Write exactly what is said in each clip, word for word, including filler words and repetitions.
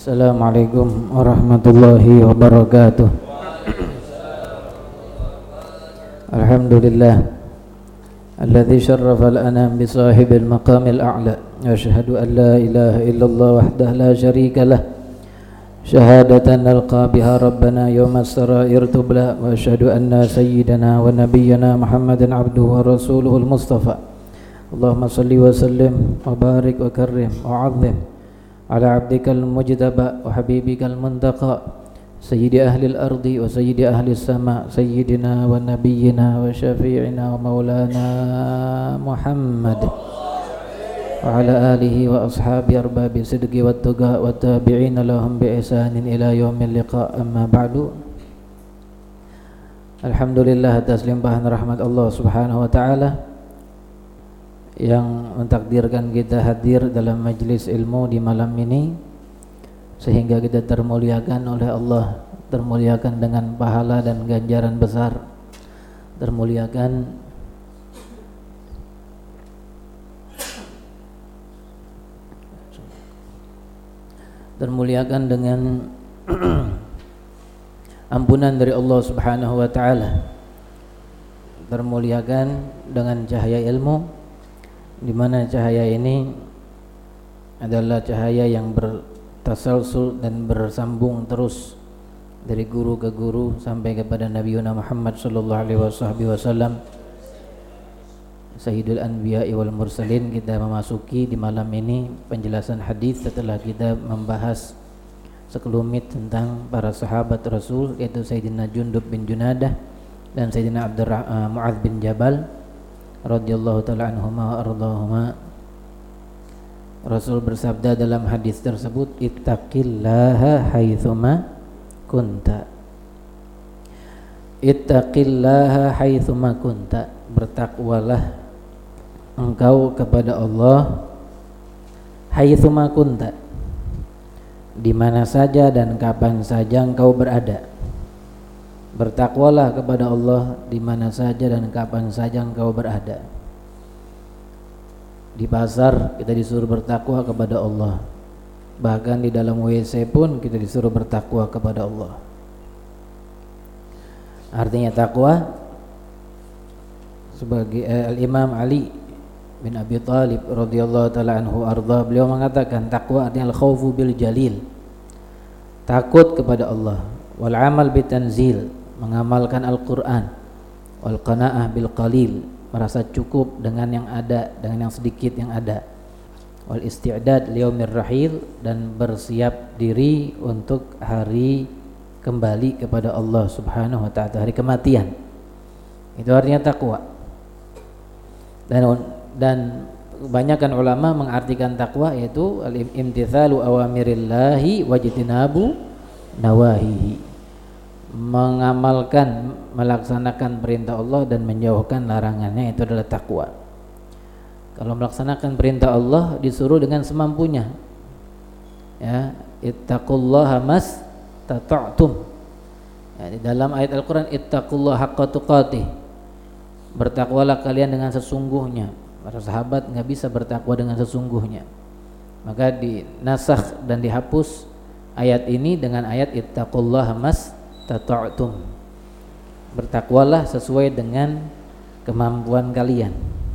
Assalamualaikum warahmatullahi wabarakatuh. Alhamdulillah alladzi syarrafa al-anam bi sahibil maqamil a'la. Asyhadu an la ilaha illallah wahdahu la syarika lah. Syahadatan nalqa biha rabbana yawmas sarair tubla. Wa asyhadu anna sayyidana wa nabiyyana Muhammadan abduhu wa rasuluhul mustafa. Allahumma salli wa sallim wa barik wa karrim wa 'azzim ala abdikal mujtaba wa habibikal muntaqa sayyidi ahlil ardi wa sayyidi ahlis sama sayyidina wa nabiyyina wa syafi'ina wa maulana Muhammad wa ala alihi wa ashabi arbabi sidqi wa tuqa wa tabi'ina lahum bi ihsanin ila yaumil liqa. Amma ba'du. Alhamdulillah atas limpahan rahmat Allah subhanahu wa ta'ala yang mentakdirkan kita hadir dalam majlis ilmu di malam ini, sehingga kita termuliakan oleh Allah, termuliakan dengan pahala dan ganjaran besar, termuliakan termuliakan dengan ampunan dari Allah subhanahu wa ta'ala, termuliakan dengan cahaya ilmu, di mana cahaya ini adalah cahaya yang bertasalsul dan bersambung terus dari guru ke guru sampai kepada Nabi Muhammad sallallahu alaihi wasallam, Sayyidul Anbiya'i wal Mursalin. Kita memasuki di malam ini penjelasan hadis setelah kita membahas sekelumit tentang para sahabat Rasul, yaitu Sayyidina Jundub bin Junadah dan Sayyidina Abdurrah, uh, Mu'adz bin Jabal radhiyallahu ta'ala anhuma wa ardahuma. Rasul bersabda dalam hadis tersebut, ittaqillaha haitsuma kunta. Ittaqillaha haitsuma kunta. Bertakwalah engkau kepada Allah haitsuma kunta, di mana saja dan kapan saja engkau berada. Bertakwalah kepada Allah di mana saja dan kapan saja engkau berada. Di pasar kita disuruh bertakwa kepada Allah. Bahkan di dalam W C pun kita disuruh bertakwa kepada Allah. Artinya takwa sebagai eh, Al-Imam Ali bin Abi Thalib radhiyallahu taala anhu arda, beliau mengatakan takwa artinya al-khaufu bil jalil, takut kepada Allah, wal amal bitanzil, mengamalkan Al-Quran, wal qanaah bil qalil, merasa cukup dengan yang ada, dengan yang sedikit yang ada, wal isti'dad liyaumir rahil, dan bersiap diri untuk hari kembali kepada Allah subhanahu wa ta'ala, hari kematian. Itu artinya takwa. Dan dan kebanyakan ulama mengartikan takwa yaitu al-imtithalu awamirillahi wajtinabu nawahihi, mengamalkan, melaksanakan perintah Allah dan menjauhkan larangannya, itu adalah takwa. Kalau melaksanakan perintah Allah disuruh dengan semampunya, ya, ittaqullaha mastata'tum, ya, di dalam ayat Al-Quran ittaqullaha haqqa tuqatih, bertakwalah kalian dengan sesungguhnya. Para sahabat nggak bisa bertakwa dengan sesungguhnya, maka dinasakh dan dihapus ayat ini dengan ayat ittaqullaha mas tata'tum, bertakwalah sesuai dengan kemampuan kalian.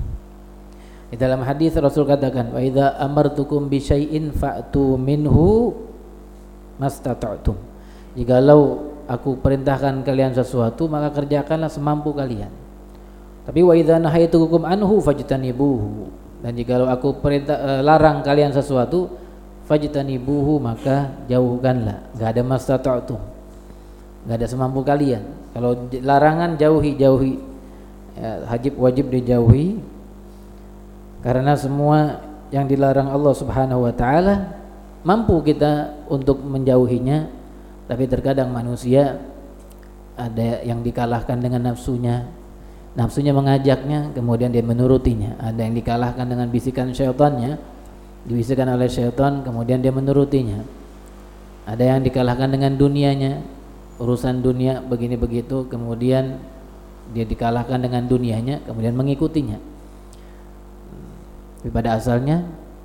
Di dalam hadis Rasul katakan, wa idza amartukum bi syai'in fa'tu minhu mastata'tum, jikalau aku perintahkan kalian sesuatu maka kerjakanlah semampu kalian. Tapi wa idza nahaitukum anhu fajtanibuhu, dan jikalau aku perintah eh, larang kalian sesuatu fajtanibuhu, maka jauhkanlah. Enggak ada mastata'tum, nggak ada semampu kalian. Kalau larangan jauhi, jauhi, ya, wajib wajib dijauhi, karena semua yang dilarang Allah subhanahu wa ta'ala mampu kita untuk menjauhinya. Tapi terkadang manusia ada yang dikalahkan dengan nafsunya, nafsunya mengajaknya, kemudian dia menurutinya. Ada yang dikalahkan dengan bisikan syaitannya, dibisikkan oleh syaitan, kemudian dia menurutinya. Ada yang dikalahkan dengan dunianya, urusan dunia begini begitu, kemudian dia dikalahkan dengan dunianya, kemudian mengikutinya. Tapi pada asalnya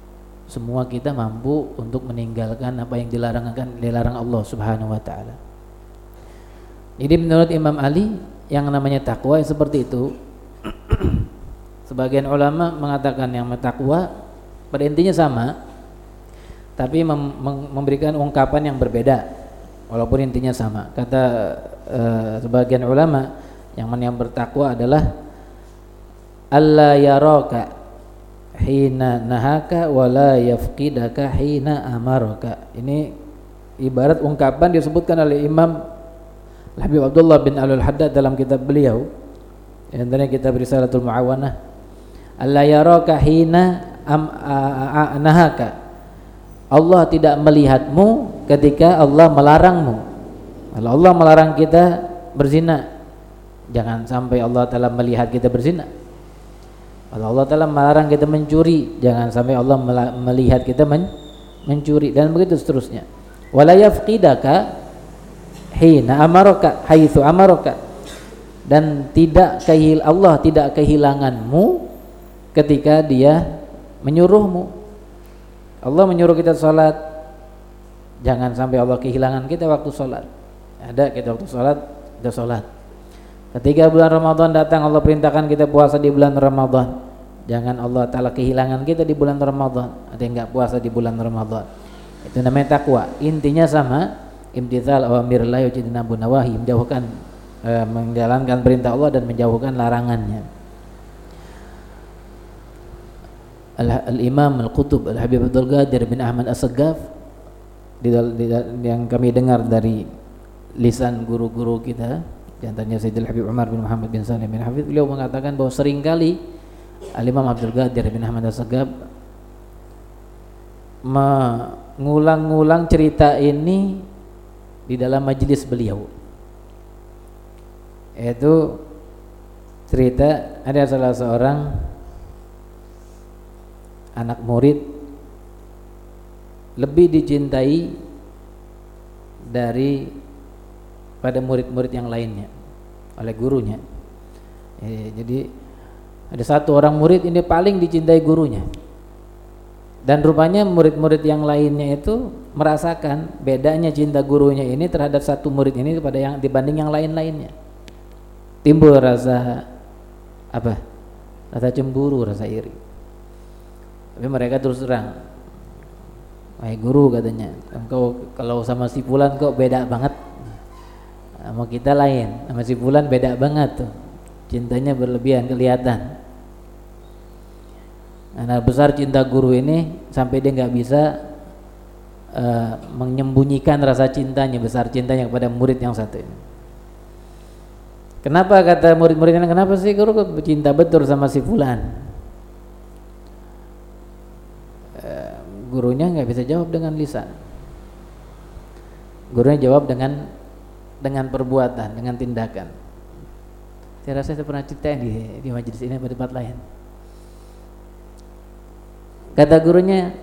semua kita mampu untuk meninggalkan apa yang dilarangkan dilarang Allah Subhanahu wa taala. Jadi menurut Imam Ali yang namanya takwa seperti itu. Sebagian ulama mengatakan yang takwa pada intinya sama, tapi mem- memberikan ungkapan yang berbeda walaupun intinya sama. Kata uh, sebagian ulama yang mana yang bertakwa adalah alla yaraka hina nahaka wala yafqidaka hina amaraka. Ini ibarat ungkapan disebutkan oleh Imam Habib Abdullah bin Alul Haddad dalam kitab beliau, antaranya kitab Risalatul Muawanah. Alla yaraka hina am nahaka. Allah tidak melihatmu ketika Allah melarangmu. Kalau Allah melarang kita berzina, jangan sampai Allah Ta'ala melihat kita berzina. Kalau Allah Ta'ala melarang kita mencuri, jangan sampai Allah melihat kita men- mencuri, dan begitu seterusnya. Wala yafqidaka hina amaraka haitsu amaraka, dan tidak kehil Allah tidak kehilanganmu ketika Dia menyuruhmu. Allah menyuruh kita sholat, jangan sampai Allah kehilangan kita waktu sholat. Ada kita waktu sholat, kita sholat. Ketika bulan Ramadan datang, Allah perintahkan kita puasa di bulan Ramadan, jangan Allah Ta'ala kehilangan kita di bulan Ramadan. Ada yang enggak puasa di bulan Ramadan. Itu namanya takwa. Intinya sama, imtithal awamirillah wa ijtinabun nawahi, menjauhkan eh, menjalankan perintah Allah dan menjauhkan larangannya. Al-Imam Al-Qutub Al-Habib Abdul Qadir bin Ahmad As-Saggaf di, di, yang kami dengar dari lisan guru-guru kita, di antaranya Sayyidul Habib Umar bin Muhammad bin Salim bin Hafidh, beliau mengatakan bahwa seringkali Al-Imam Abdul Qadir bin Ahmad As-Saggaf mengulang-ulang cerita ini di dalam majelis beliau. Yaitu cerita ada salah seorang anak murid lebih dicintai dari pada murid-murid yang lainnya oleh gurunya. Eh, jadi ada satu orang murid ini paling dicintai gurunya, dan rupanya murid-murid yang lainnya itu merasakan bedanya cinta gurunya ini terhadap satu murid ini kepada yang dibanding yang lain-lainnya. Timbul rasa apa? Rasa cemburu, rasa iri. Tapi mereka terus terang, "Wahai guru," katanya, "engkau kalau sama si fulan kok beda banget. Sama kita lain, sama si fulan beda banget tuh. Cintanya berlebihan, kelihatan." Karena besar cinta guru ini sampai dia nggak bisa uh, menyembunyikan rasa cintanya, besar cintanya kepada murid yang satu ini. Kenapa, kata murid-muridnya, kenapa sih guru kok cinta betul sama si fulan? Uh, gurunya nggak bisa jawab dengan lisan. Gurunya jawab dengan dengan perbuatan, dengan tindakan. Saya rasa saya pernah cerita di di majelis ini atau di tempat lain. Kata gurunya,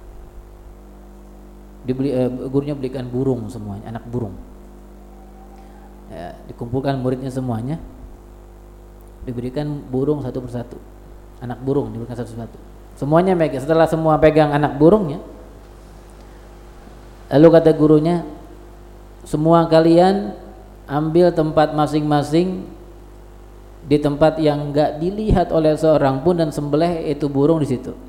dibeli, eh, gurunya belikan burung semuanya, anak burung. Ya, dikumpulkan muridnya semuanya, diberikan burung satu persatu, anak burung diberikan satu persatu. Semuanya megang. Setelah semua pegang anak burungnya, lalu kata gurunya, semua kalian ambil tempat masing-masing di tempat yang enggak dilihat oleh seorang pun dan sembelih itu burung di situ.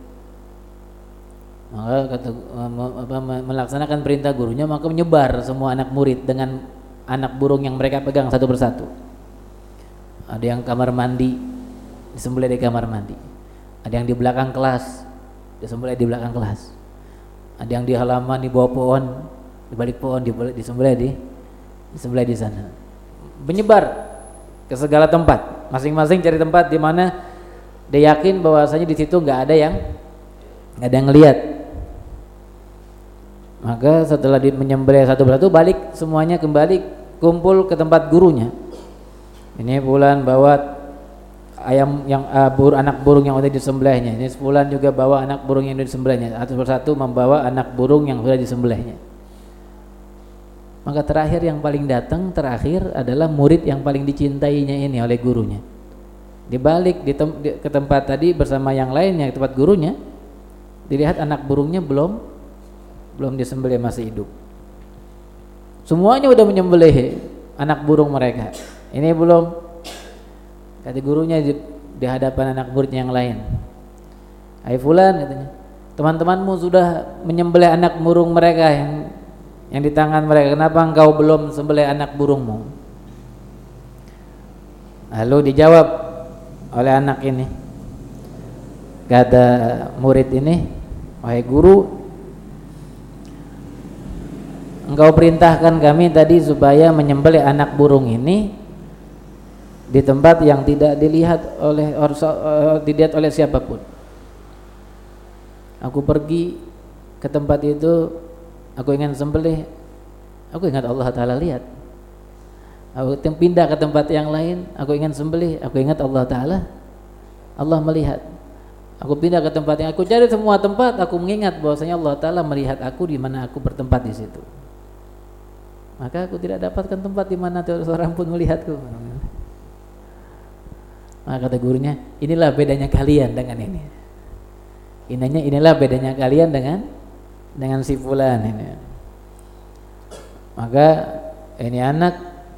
Maka kata melaksanakan perintah gurunya, maka menyebar semua anak murid dengan anak burung yang mereka pegang satu persatu. Ada yang kamar mandi, disembelih di kamar mandi. Ada yang di belakang kelas, disembelih di belakang kelas. Ada yang di halaman, di bawah pohon, di balik pohon, disembelih di disembelih di sana. Menyebar ke segala tempat, masing-masing cari tempat di mana dia yakin bahwasanya di situ nggak ada yang nggak ada yang lihat. Maka setelah menyembelih satu persatu, balik semuanya kembali kumpul ke tempat gurunya. Ini bulan bawa ayam yang uh, bur, anak burung yang sudah disembelihnya. Ini sebulan juga bawa anak burung yang sudah disembelihnya. Satu persatu membawa anak burung yang sudah disembelihnya. Maka terakhir yang paling datang terakhir adalah murid yang paling dicintainya ini oleh gurunya. Dibalik di tem- di, ke tempat tadi bersama yang lainnya, ke tempat gurunya. dilihat anak burungnya belum belum disembelih, masih hidup. Semuanya udah menyembelih anak burung mereka, ini belum. Kata gurunya di, di hadapan anak muridnya yang lain, "Hai fulan," katanya, "teman-temanmu sudah menyembelih anak burung mereka yang yang di tangan mereka, kenapa engkau belum sembelih anak burungmu?" Lalu dijawab oleh anak ini, kata murid ini, "Wahai guru, engkau perintahkan kami tadi supaya menyembelih anak burung ini di tempat yang tidak dilihat oleh uh, dilihat oleh siapapun. Aku pergi ke tempat itu, aku ingin sembelih, aku ingat Allah Ta'ala lihat. Aku pindah ke tempat yang lain, aku ingin sembelih, aku ingat Allah Ta'ala, Allah melihat. Aku pindah ke tempat yang aku cari semua tempat, aku mengingat bahwasanya Allah Ta'ala melihat aku di mana aku bertempat di situ. Maka aku tidak dapatkan tempat di mana seorang pun melihatku." Maka kata gurunya, inilah bedanya kalian dengan ini. Ininya inilah bedanya kalian dengan dengan si fulan ini. Maka ini anak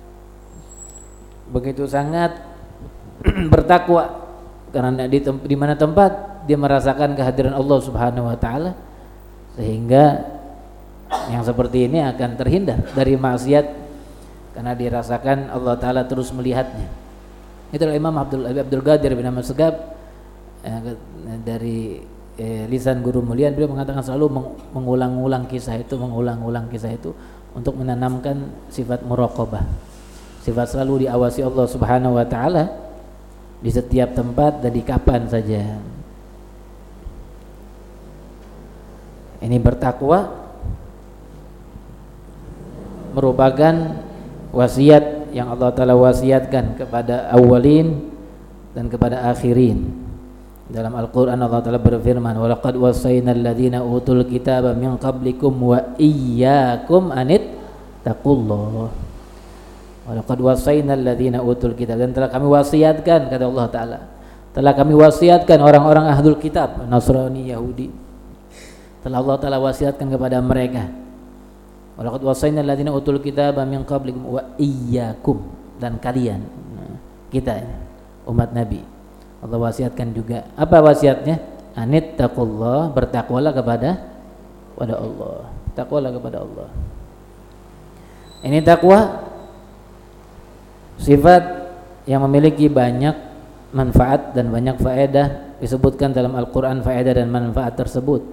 begitu sangat bertakwa karena di, di mana tempat dia merasakan kehadiran Allah Subhanahu wa taala, sehingga yang seperti ini akan terhindar dari maksiat karena dirasakan Allah Ta'ala terus melihatnya. Itulah Imam Abdul Abdul Qadir bin Ahmad Segaf eh, dari eh, lisan guru mulia, beliau mengatakan selalu meng, mengulang-ulang kisah itu, mengulang-ulang kisah itu untuk menanamkan sifat muraqabah, sifat selalu diawasi Allah Subhanahu wa taala di setiap tempat dan di kapan saja. Ini bertakwa merupakan wasiat yang Allah Ta'ala wasiatkan kepada awalin dan kepada akhirin. Dalam Al-Quran Allah Ta'ala berfirman, "Walaqad wasaynal ladzina utul kitaba min qablikum wa iyyakum anit taqullah." Walaqad wasaynal ladzina utul kitab, dan telah kami wasiatkan, kata Allah Ta'ala, telah kami wasiatkan orang-orang ahlul kitab, Nasrani, Yahudi, telah Allah Ta'ala wasiatkan kepada mereka. Walaqad wasaynal ladzina utul kitaba min qablikum wa iyyakum, dan kalian, kita umat Nabi, Allah wasiatkan juga. Apa wasiatnya? Anit taqullah, bertakwalah kepada kepada Allah. Takwalah kepada Allah. Ini takwa sifat yang memiliki banyak manfaat dan banyak faedah, disebutkan dalam Al-Qur'an faedah dan manfaat tersebut.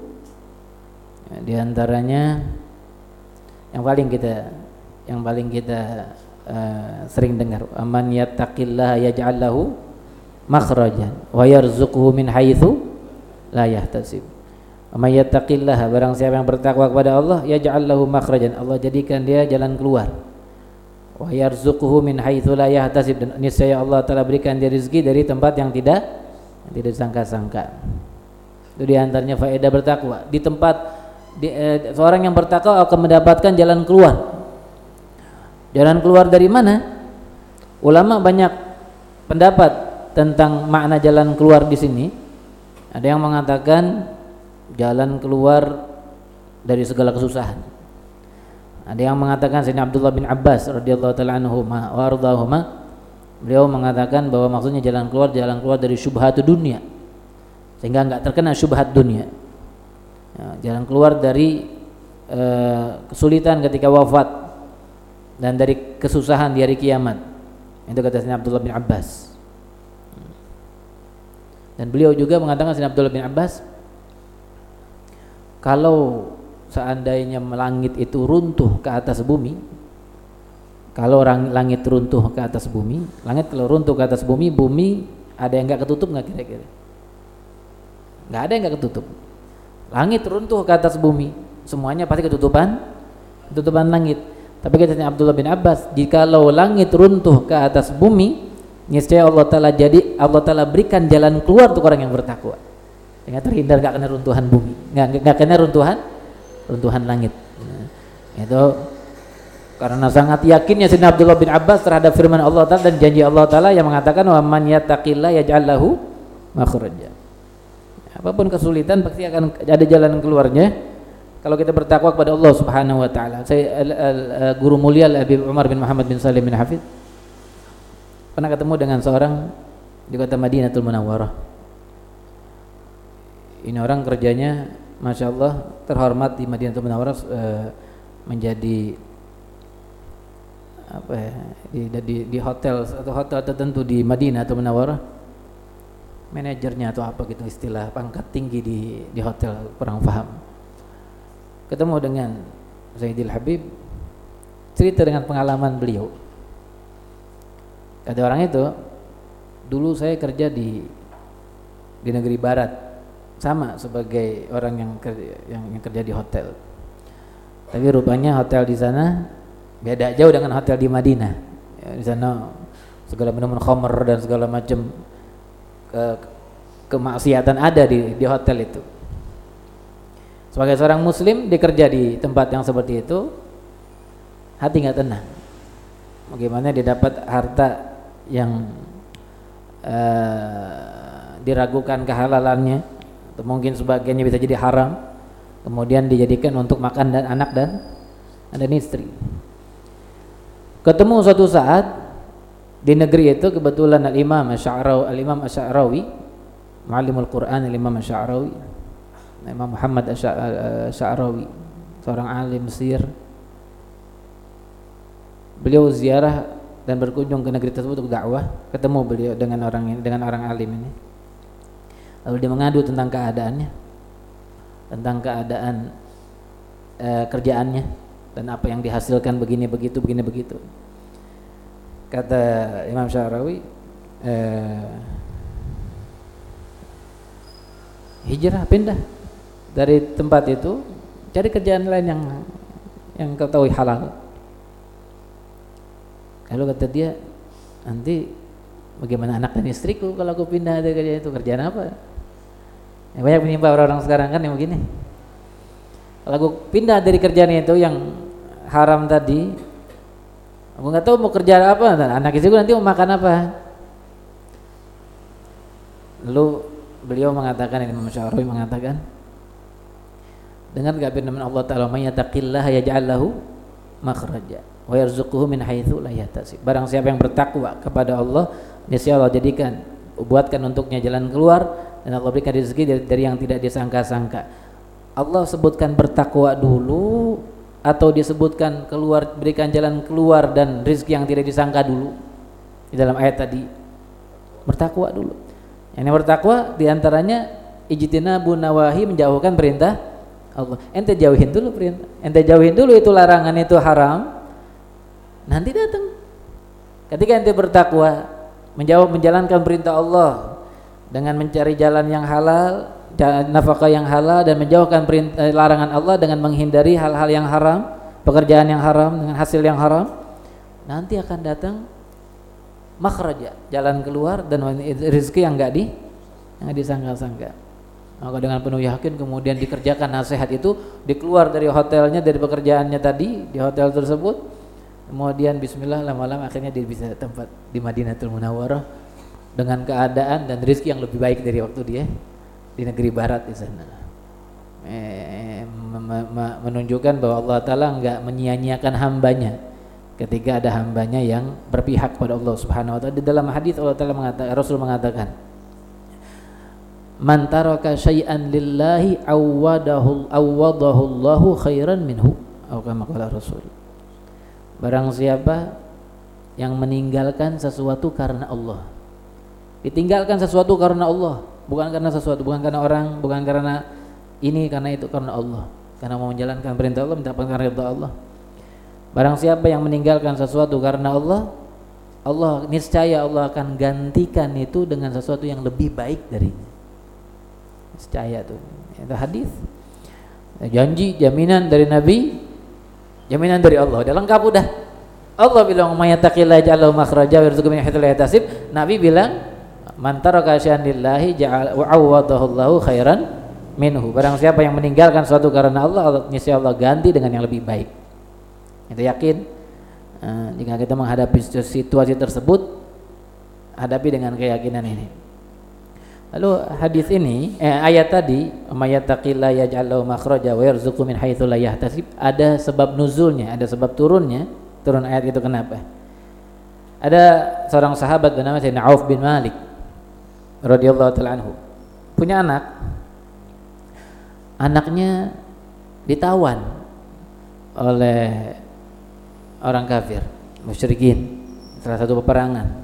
Di antaranya yang paling kita yang paling kita uh, sering dengar, "Aman yattaqillaha yaj'al lahu makhrajan wa yarzuqhu min haitsu la yahtasib." "Aman yattaqillaha", barang siapa yang bertakwa kepada Allah, yaj'al lahu makhrajan, Allah jadikan dia jalan keluar. Wa yarzuqhu min haitsu la yahtasib, dan niscaya Allah Ta'ala berikan dia rezeki dari tempat yang tidak yang tidak sangka-sangka. Itu di antaranya faedah bertakwa. Di tempat Di, eh, seorang yang bertakwa akan mendapatkan jalan keluar. Jalan keluar dari mana? Ulama banyak pendapat tentang makna jalan keluar di sini. Ada yang mengatakan jalan keluar dari segala kesusahan. Ada yang mengatakan, Sayyidina Abdullah bin Abbas radhiyallahu taala anhuma wa ardahuma, beliau mengatakan bahwa maksudnya jalan keluar jalan keluar dari syubhat dunia, sehingga enggak terkena syubhat dunia. Ya, jalan keluar dari e, kesulitan ketika wafat dan dari kesusahan di hari kiamat. Itu kata Sayyidina Abdullah bin Abbas. Dan beliau juga mengatakan, Sayyidina Abdullah bin Abbas, kalau seandainya langit itu runtuh ke atas bumi, kalau orang langit runtuh ke atas bumi, langit kalau runtuh ke atas bumi, bumi ada yang enggak ketutup enggak kira-kira? Enggak ada yang enggak ketutup. Langit runtuh ke atas bumi, semuanya pasti ketutupan, ketutupan langit. Tapi katanya Abdullah bin Abbas, jikalau langit runtuh ke atas bumi, niscaya Allah Ta'ala jadi Allah Ta'ala berikan jalan keluar untuk orang yang bertakwa, sehingga terhindar gak kena runtuhan bumi, gak, gak kena runtuhan runtuhan langit. Nah, itu karena sangat yakinnya Sayyidina Abdullah bin Abbas terhadap firman Allah Ta'ala dan janji Allah Ta'ala yang mengatakan, "Wa man yattaqillah yaj'al lahu makhraja." Apapun kesulitan pasti akan ada jalan keluarnya kalau kita bertakwa kepada Allah Subhanahu wa taala. Saya al, al, al, guru mulia Habib Umar bin Muhammad bin Salim bin Hafidz pernah ketemu dengan seorang di kota Madinatul Munawwarah. Ini orang kerjanya Masya Allah terhormat di Madinatul Munawwarah, uh, menjadi apa ya, di, di, di hotel atau hotel tertentu di Madinatul Munawwarah, manajernya atau apa gitu, istilah pangkat tinggi di di hotel, kurang paham. Ketemu dengan Zaidil Habib, cerita dengan pengalaman beliau. Kata orang itu, dulu saya kerja di di negeri barat, sama sebagai orang yang kerja, yang, yang kerja di hotel. Tapi rupanya hotel di sana beda jauh dengan hotel di Madinah. Ya, di sana segala minuman khamr dan segala macam ke, kemaksiatan ada di di hotel itu. Sebagai seorang muslim dikerja di tempat yang seperti itu, hati nggak tenang. Bagaimana dia dapat harta yang uh, diragukan kehalalannya, atau mungkin sebagiannya bisa jadi haram, kemudian dijadikan untuk makan dan anak dan dan istri. Ketemu suatu saat di negeri itu kebetulan Al-Imam Asy'arawi, Al-Imam Asy'arawi, Muallimul Quran, Al-Imam Asy'arawi, Imam Muhammad Asy'arawi, seorang alim Mesir. Beliau ziarah dan berkunjung ke negeri tersebut untuk dakwah, ketemu beliau dengan orang ini, dengan orang alim ini. Lalu dia mengadu tentang keadaannya, tentang keadaan eh, kerjaannya dan apa yang dihasilkan begini begitu begini begitu. Kata Imam Asy'arawi, eh, hijrah, pindah dari tempat itu, cari kerjaan lain yang yang kau tahu halal. Lalu kata dia, nanti bagaimana anak dan istriku kalau aku pindah dari kerjaan itu, kerjaan apa? Ya, banyak menimpa orang-orang sekarang kan yang begini. Kalau aku pindah dari kerjaan itu yang haram tadi, aku nggak tahu mau kerja apa, anak istriku nanti mau makan apa. Lalu beliau mengatakan, ini Imam Asy'arawi mengatakan, dengar gak firman Allah Ta'ala, "May yattaqillaha yaj'al lahu makhraja wa yarzuquhu min haitsu la yahtasib." Barang siapa yang bertakwa kepada Allah, niscaya Allah jadikan, buatkan untuknya jalan keluar, dan Allah berikan rezeki dari, dari yang tidak disangka-sangka. Allah sebutkan bertakwa dulu atau disebutkan keluar, berikan jalan keluar dan rezeki yang tidak disangka dulu di dalam ayat tadi? Bertakwa dulu. Yang bertakwa diantaranya ijtinabu nawahi, menjauhkan perintah Allah. Ente jauhin dulu perintah, ente jauhin dulu itu larangan, itu haram. Nanti datang. Ketika ente bertakwa, menjauh menjalankan perintah Allah dengan mencari jalan yang halal, nafkah yang halal, dan menjauhkan perintah, larangan Allah dengan menghindari hal-hal yang haram, pekerjaan yang haram dengan hasil yang haram, nanti akan datang makhraja, jalan keluar dan rezeki yang enggak di yang disangka-sangka. Maka dengan penuh yakin kemudian dikerjakan nasihat itu, dikeluar dari hotelnya, dari pekerjaannya tadi di hotel tersebut, kemudian bismillah, lama-lama akhirnya dia bisa tempat di Madinatul Munawwarah dengan keadaan dan rezeki yang lebih baik dari waktu dia di negeri barat di sana. Eh, menunjukkan bahwa Allah Ta'ala enggak menyia-nyiakan hambanya ketika ada hambanya yang berpihak pada Allah Subhanahu wa taala. Di dalam hadis Allah Ta'ala mengatakan, Rasul mengatakan, "Man taraka syai'an lillahi awwadahu awwadahu Allahu khairan minhu." Atau kama qala Rasul. Barang siapa yang meninggalkan sesuatu karena Allah. Ditinggalkan sesuatu karena Allah, bukan karena sesuatu, bukan karena orang, bukan karena ini, karena itu, karena Allah. Karena mau menjalankan perintah Allah, mendapatkan ridha Allah. Barang siapa yang meninggalkan sesuatu karena Allah, Allah niscaya Allah akan gantikan itu dengan sesuatu yang lebih baik darinya. Niscaya tuh. Itu hadis. Janji, jaminan dari Nabi, jaminan dari Allah. Udah lengkap udah. Allah bilang, "May yattaqillaha yaj'al lahu makhraja wa yarzuqhu min haitsu la yahtasib." Nabi bilang, "Man taraka syai'an lillahi ja'al wa 'awwadahu Allahu khairan minhu." Barang siapa yang meninggalkan sesuatu karena Allah, Allah niscaya Allah ganti dengan yang lebih baik. Itu yakin. Uh, jika kita menghadapi situasi tersebut, hadapi dengan keyakinan ini. Lalu hadis ini, eh, ayat tadi, "Mayattaqilla yaj'al lahu makhraja wa yarzuqhu min haitsu la yahtasib", ada sebab nuzulnya, ada sebab turunnya. Turun ayat itu kenapa? Ada seorang sahabat bernama Sayyidina Auf bin Malik radhiyallahu ta'ala anhu. Punya anak. Anaknya ditawan oleh orang kafir, musyrikin, salah satu peperangan.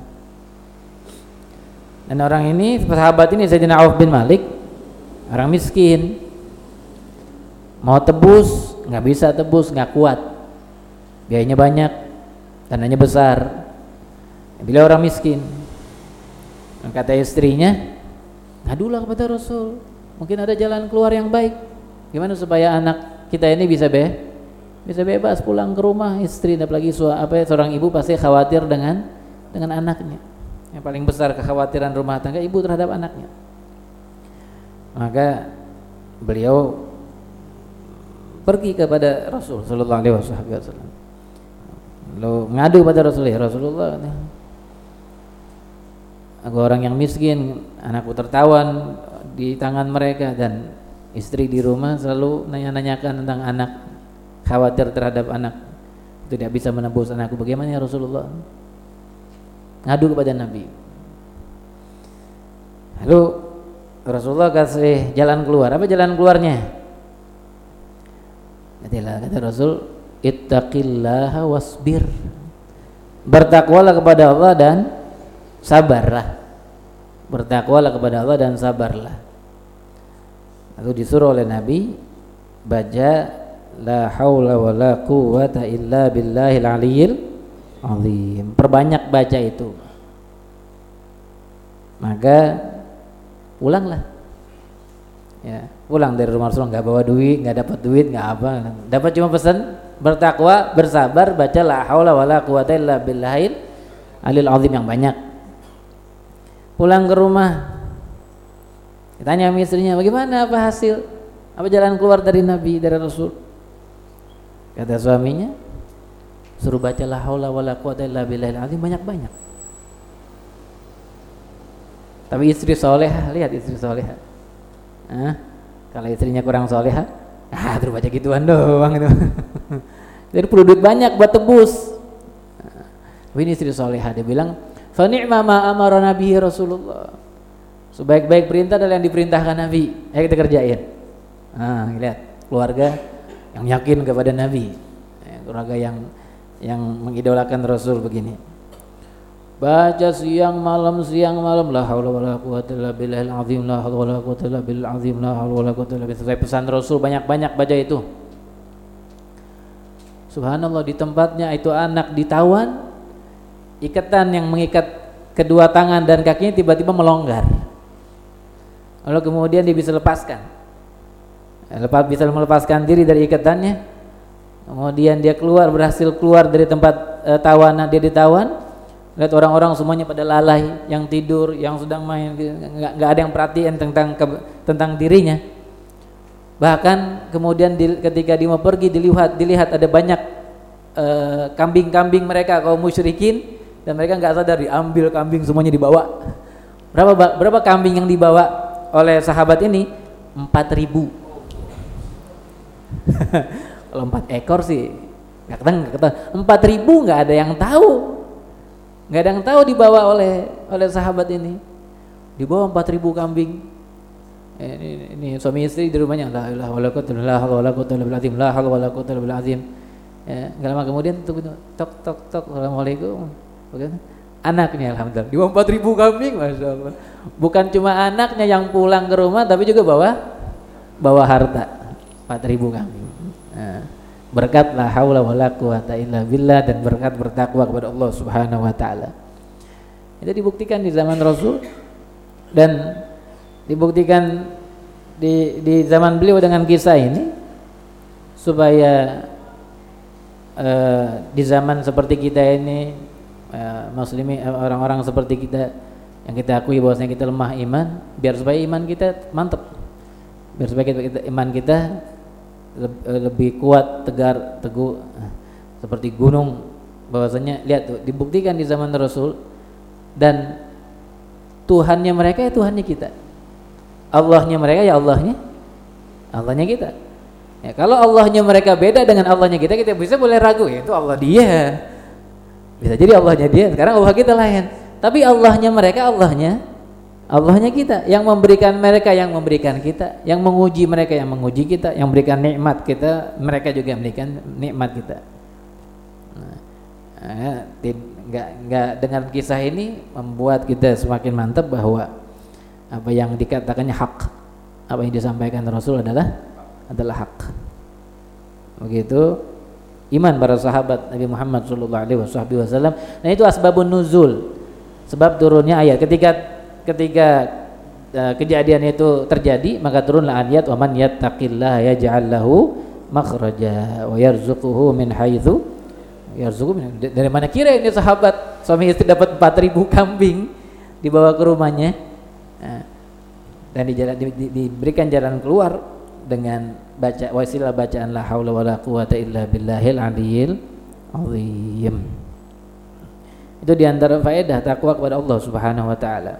Dan orang ini, sahabat ini Sayyidina Auf bin Malik, orang miskin, mau tebus nggak bisa tebus, nggak kuat, biayanya banyak, dananya besar. Bila orang miskin, kata istrinya, ngadulah kepada Rasul, mungkin ada jalan keluar yang baik. Gimana supaya anak kita ini bisa be, bisa bebas pulang ke rumah. Istri, apalagi apa seorang ibu pasti khawatir dengan dengan anaknya. Yang paling besar kekhawatiran rumah tangga ibu terhadap anaknya. Maka beliau pergi kepada Rasul sallallahu alaihi wasallam. Lalu ngadu pada Rasul, ya Rasulullah, aku orang yang miskin, anakku tertawan di tangan mereka, dan istri di rumah selalu nanya-nanyakan tentang anak, khawatir terhadap anak, tidak bisa menebus anakku. Bagaimana ya Rasulullah? Ngadu kepada Nabi. Lalu Rasulullah kasih jalan keluar. Apa jalan keluarnya? Katalah kata Rasul, ittaqillaha wasbir. Bertakwalah kepada Allah dan sabarlah. Bertakwalah kepada Allah dan sabarlah. Lalu disuruh oleh Nabi baca la haula wala quwwata illa billahil aliyyil azim. Perbanyak baca itu. Maka pulanglah. Ya, pulang dari rumah Rasulullah nggak bawa duit, nggak dapat duit, nggak apa. Dapat cuma pesan bertakwa, bersabar, baca la haula wala quwwata illa billahil alil azim yang banyak. Pulang ke rumah, ditanya sama istrinya, bagaimana, apa hasil, apa jalan keluar dari Nabi, dari Rasul? Kata suaminya, suruh baca la haula wala quwwata illa billahil azim banyak-banyak. Tapi istri solehah, lihat istri solehah. Ah, kalau istrinya kurang solehah, ah terus baca gituan doang itu. Jadi perlu duit banyak buat tebus. Tapi ini istri solehah, dia bilang, fa ni'ma ma amara nabi Rasulullah. Sebaik-baik perintah adalah yang diperintahkan Nabi. Ayo kita kerjain. Ah, lihat keluarga yang yakin kepada Nabi, keluarga yang yang mengidolakan Rasul begini. Baca siang malam siang malam la haula wala quwwata illa billahil azim, la haula wala quwwata illa billahil azim, la haula wala quwwata illa billah. Sesuai pesan Rasul, banyak-banyak baca itu. Subhanallah, di tempatnya itu anak ditawan, ikatan yang mengikat kedua tangan dan kakinya tiba-tiba melonggar. Lalu kemudian dia bisa lepaskan. Lepas bisa melepaskan diri dari ikatannya. Kemudian dia keluar, berhasil keluar dari tempat e, tawanan, dia ditawan. Lihat orang-orang semuanya pada lalai, yang tidur, yang sedang main, nggak nggak ada yang perhatian tentang ke, tentang dirinya. Bahkan kemudian di, ketika dia mau pergi dilihat dilihat ada banyak uh, kambing-kambing mereka kaum musyrikin, dan mereka nggak sadar diambil kambing semuanya dibawa. Berapa berapa kambing yang dibawa oleh sahabat ini? Empat ribu. Kalau empat ekor sih nggak ketahuan. Empat ribu nggak ada yang tahu. Nggak ada yang tahu dibawa oleh oleh sahabat ini. Dibawa empat ribu kambing. Eh, ini, ini suami istri di rumahnya, la ilaha wala quwwata illa billah, la haula wala quwwata illa billah azim. Ya, enggak lama kemudian tok tok tok tok, assalamualaikum. Bagaimana? Anaknya alhamdulillah dibawa empat ribu kambing, masyaallah. Bukan cuma anaknya yang pulang ke rumah, tapi juga bawa bawa harta empat ribu kambing. Nah, berkat la haula wala quwwata illa billah, dan berkat bertakwa kepada Allah Subhanahu wa taala. Itu dibuktikan di zaman Rasul dan dibuktikan di di zaman beliau dengan kisah ini, supaya uh, di zaman seperti kita ini, uh, muslimin, uh, orang-orang seperti kita yang kita akui bahwasanya kita lemah iman, biar supaya iman kita mantap, biar supaya kita, kita, iman kita lebih kuat, tegar, teguh seperti gunung. Bahwasanya lihat tuh, dibuktikan di zaman Rasul, dan Tuhannya mereka ya Tuhannya kita. Allahnya mereka ya Allahnya Allahnya kita. Ya, kalau Allahnya mereka beda dengan Allahnya kita, kita bisa boleh ragu, ya itu Allah dia. Bisa jadi Allahnya dia, sekarang Allah kita lain. Tapi Allahnya mereka Allahnya Allahnya kita, yang memberikan mereka yang memberikan kita, yang menguji mereka yang menguji kita, yang memberikan nikmat kita, mereka juga memberikan nikmat kita. Nah, enggak enggak dengan kisah ini membuat kita semakin mantap bahwa apa yang dikatakannya hak, apa yang disampaikan Rasul adalah adalah hak. Begitu iman para sahabat Nabi Muhammad sallallahu alaihi wasallam. Nah, itu asbabun nuzul, sebab turunnya ayat. Ketika ketika uh, kejadian itu terjadi, maka turunlah ayat wa man yattaqillaha yaj'al lahu makhraja wa yarzuquhu min haitsu yarzuquhu min. Dari mana kira ini sahabat suami istri dapat empat ribu kambing dibawa ke rumahnya, nah, dan di jalan, di, di, diberikan jalan keluar dengan baca wasilah bacaan la haula wala quwata illa billahil aliyil azim. Itu diantara faedah takwa kepada Allah Subhanahu wa taala.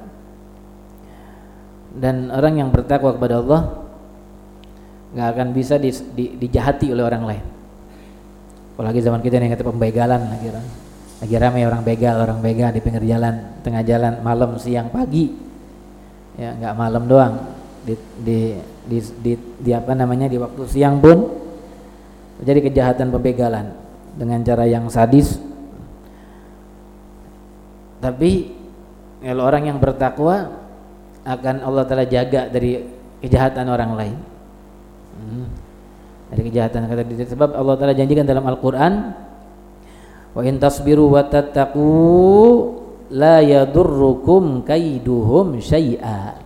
Dan orang yang bertakwa kepada Allah nggak akan bisa di, di, dijahati oleh orang lain. Apalagi zaman kita ini kata pembegalan, lagi lagi ramai orang begal, orang begal di pinggir jalan, tengah jalan, malam, siang, pagi. Ya, nggak malam doang. Di, di, di, di, di apa namanya di waktu siang pun terjadi kejahatan pembegalan dengan cara yang sadis. Tapi kalau orang yang bertakwa akan Allah Ta'ala jaga dari kejahatan orang lain, hmm. dari kejahatan kata dia, sebab Allah Ta'ala janjikan dalam Al-Quran, wa in tasbiru wa tattaqu la yadurrukum kaiduhum syai'a.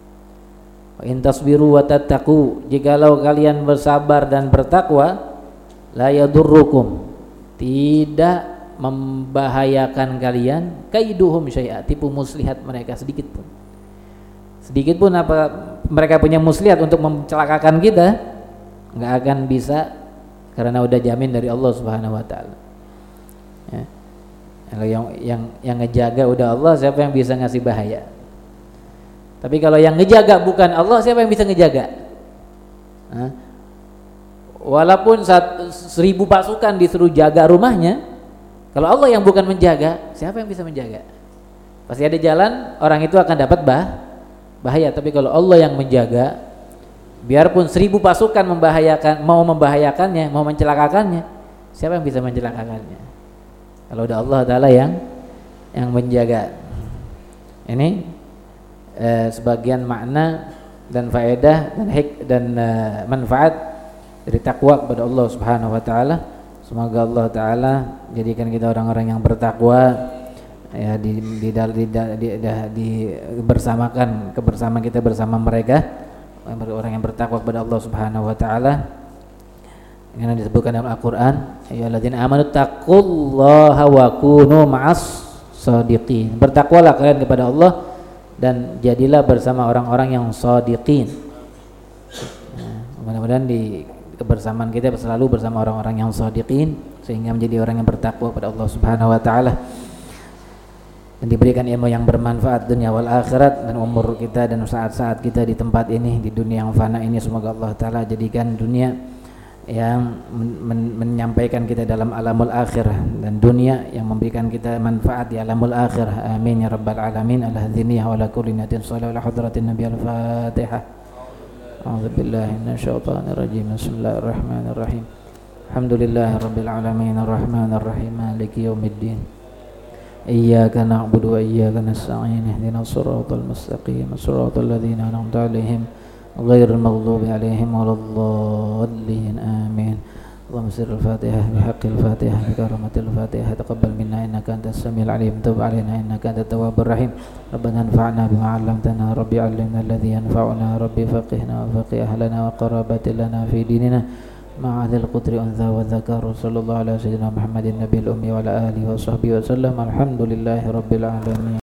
Wa in tasbiru wa tattaqu, jikalau kalian bersabar dan bertakwa, la yadurrukum, tidak membahayakan kalian, kaiduhum syai'a, tipu muslihat mereka sedikit pun. Sedikit pun apa mereka punya muslihat untuk mencelakakan kita, nggak akan bisa, karena udah jamin dari Allah Subhanahu wa taala. Ya. Kalau yang yang yang ngejaga udah Allah, siapa yang bisa ngasih bahaya? Tapi kalau yang ngejaga bukan Allah, siapa yang bisa ngejaga? Hah? Walaupun saat seribu pasukan disuruh jaga rumahnya, kalau Allah yang bukan menjaga, siapa yang bisa menjaga? Pasti ada jalan orang itu akan dapat bah bahaya. Tapi kalau Allah yang menjaga, biarpun seribu pasukan membahayakan, mau membahayakannya, mau mencelakakannya, siapa yang bisa mencelakakannya? Kalau udah Allah Ta'ala yang yang menjaga. Ini eh, sebagian makna dan faedah dan hik dan eh, manfaat dari takwa kepada Allah Subhanahu wa taala. Semoga Allah Ta'ala jadikan kita orang-orang yang bertakwa, ya, di di, di, di, di, di, di bersamakan kebersamaan kita bersama mereka orang yang bertakwa kepada Allah Subhanahu wa taala. Yang disebutkan dalam Al-Qur'an, ayyuhalladzina amanu taqullaha wa kunu ma'as shadiqin. Bertakwalah kalian kepada Allah dan jadilah bersama orang-orang yang shadiqin. Nah, mudah-mudahan di kebersamaan kita selalu bersama orang-orang yang shadiqin, sehingga menjadi orang yang bertakwa kepada Allah Subhanahu wa taala, dan diberikan ilmu yang bermanfaat dunia wal akhirat, dan umur kita dan saat-saat kita di tempat ini, di dunia yang fana ini, semoga Allah Ta'ala jadikan dunia yang men- men- menyampaikan kita dalam alamul akhir, dan dunia yang memberikan kita manfaat di alamul akhir. Amin ya rabbal alamin. Al-hadziniyah wa la kulli natin sallallahu ala hadratin nabi. Al-Fatihah. A'udzu billahi minasyaitonir rajim. Bismillahirrahmanirrahim. Alhamdulillahi rabbil alamin arrahmanir rahim maliki yaumiddin. Iyyaka na'budu wa iyyaka nasta'in. Ihdinas siratal mustaqim. Siratal ladzina an'amta 'alaihim ghairil maghdubi 'alaihim waladdallin. Amin. Allahumma sirril Fatihah bihaqqil Fatihah bi karamatil Fatihah. Taqabbal minna innaka antas samiul 'alim. Tub 'alaina innaka antat tawwabur rahim. Rabbana anfa'na bima 'allamtana. Rabbi 'allimna alladhi yanfa'una. Rabbi faqihna wa faqih ahlana wa qarabatil lana fi dinina. Ma'adil qudri untha wa dhakar. Sallallahu ala sayyidina Muhammadin nabiyil ummi wa ala alihi wa sahbihi wa sallam. Alhamdulillahi rabbil alamin.